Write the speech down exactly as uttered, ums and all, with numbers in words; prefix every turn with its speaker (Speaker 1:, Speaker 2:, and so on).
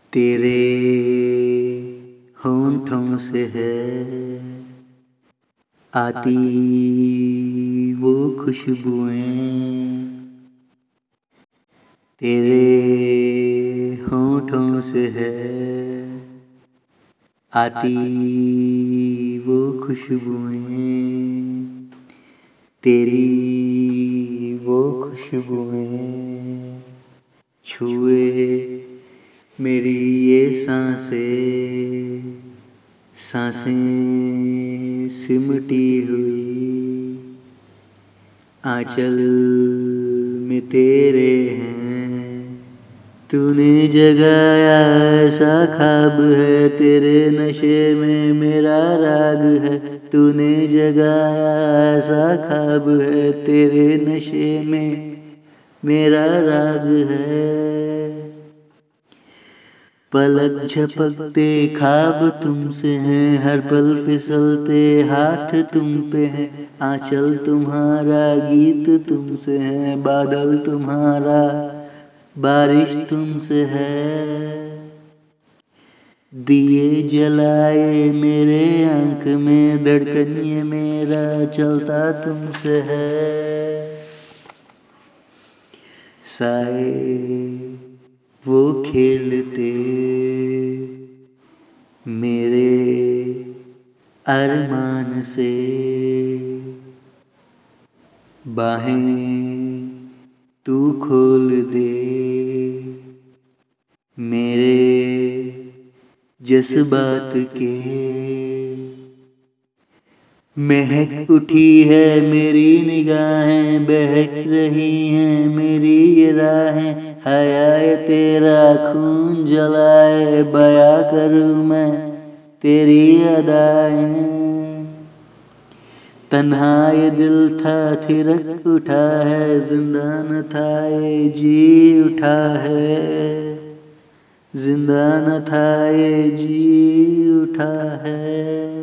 Speaker 1: तेरे होंठों से है आती वो खुशबुएं, तेरे होंठों से है आती वो खुशबुएं, तेरी वो खुशबुएं छुए मेरी ये सांसें, सांसें सिमटी हुई आंचल में तेरे हैं। तूने जगाया ऐसा ख्वाब है, तेरे नशे में मेरा राग है। तूने जगाया ऐसा ख्वाब है, तेरे नशे में मेरा राग है। पलक झपकते ख्वाब तुमसे हैं, हर पल फिसलते हाथ तुम पे हैं। आंचल तुम्हारा गीत तुमसे है, बादल तुम्हारा बारिश तुमसे है। दिए जलाए मेरे आंख में, धड़कन ये मेरा चलता तुमसे है। साए वो खेलते मेरे अरमान से, बाहें तू खोल दे मेरे जज्बात के। महक उठी है मेरी निगाहें, बहक रही हैं मेरी ये राहें। हयाए तेरा खून जलाए, बया करूँ मैं तेरी अदाएं। तन्हा ये दिल था थिरक उठा है, जिंदा न था ये जी उठा है। जिंदा न था ये जी उठा है।